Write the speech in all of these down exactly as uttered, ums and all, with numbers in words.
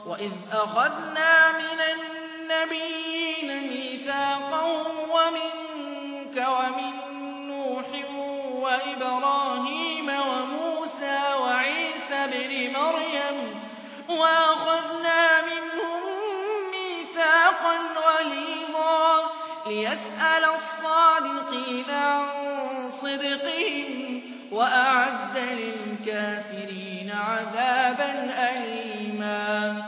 وإذ أخذنا من النبيين ميثاقهم ومنك ومن نوح وإبراهيم وموسى وعيسى ابن مريم وأخذنا منهم ميثاقا غليظا ليسأل الصادقين عن صدقهم وأعد للكافرين عذابا أليما.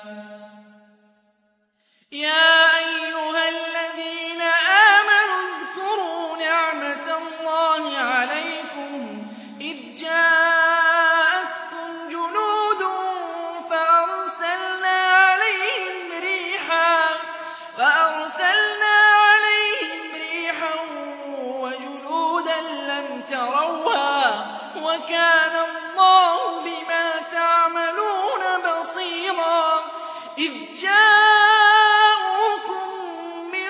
يا أيها الذين آمنوا اذكروا نعمة الله عليكم إذ جاءتكم جنود فأرسلنا عليهم ريحا فأرسلنا عليهم ريحا وجنودا لم تروها وكان الله بما تعملون بصيرا. إذ جاءوكم من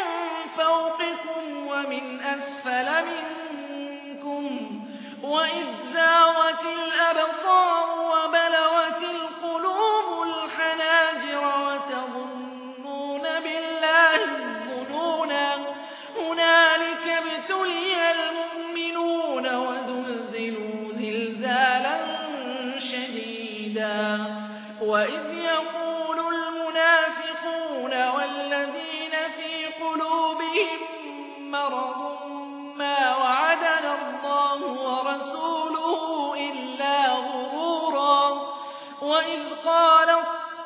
فوقكم ومن أسفل منكم وإذ زاغت الأبصار وبلغت القلوب الحناجر وتظنون بالله الظنونا هنالك ابتلي المؤمنون وزلزلوا زلزالا شديدا. وإذ يقول المنافقون والذين في قلوبهم مرض ما وعدنا الله ورسوله إلا غرورا. وإذ قالت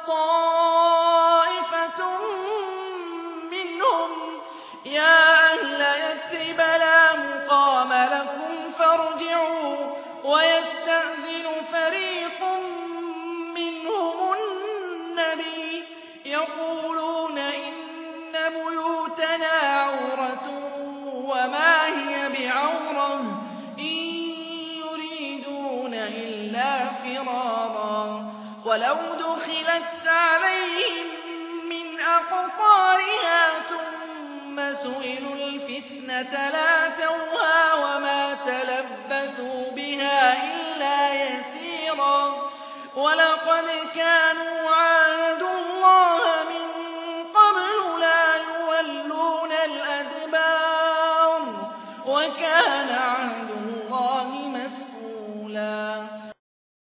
طائفة منهم يا أهل يثرب لا مقام لكم فارجعوا ويستأذن فريق منهم النبي يقولون إن بيوتنا عورة وما هي بعورة إن يريدون إلا فرارا. ولو دخلت عليهم من أقطارها ثم سئلوا الفتنة لاتوها وما تلبثوا بها إلا يسيرا. ولقد كانوا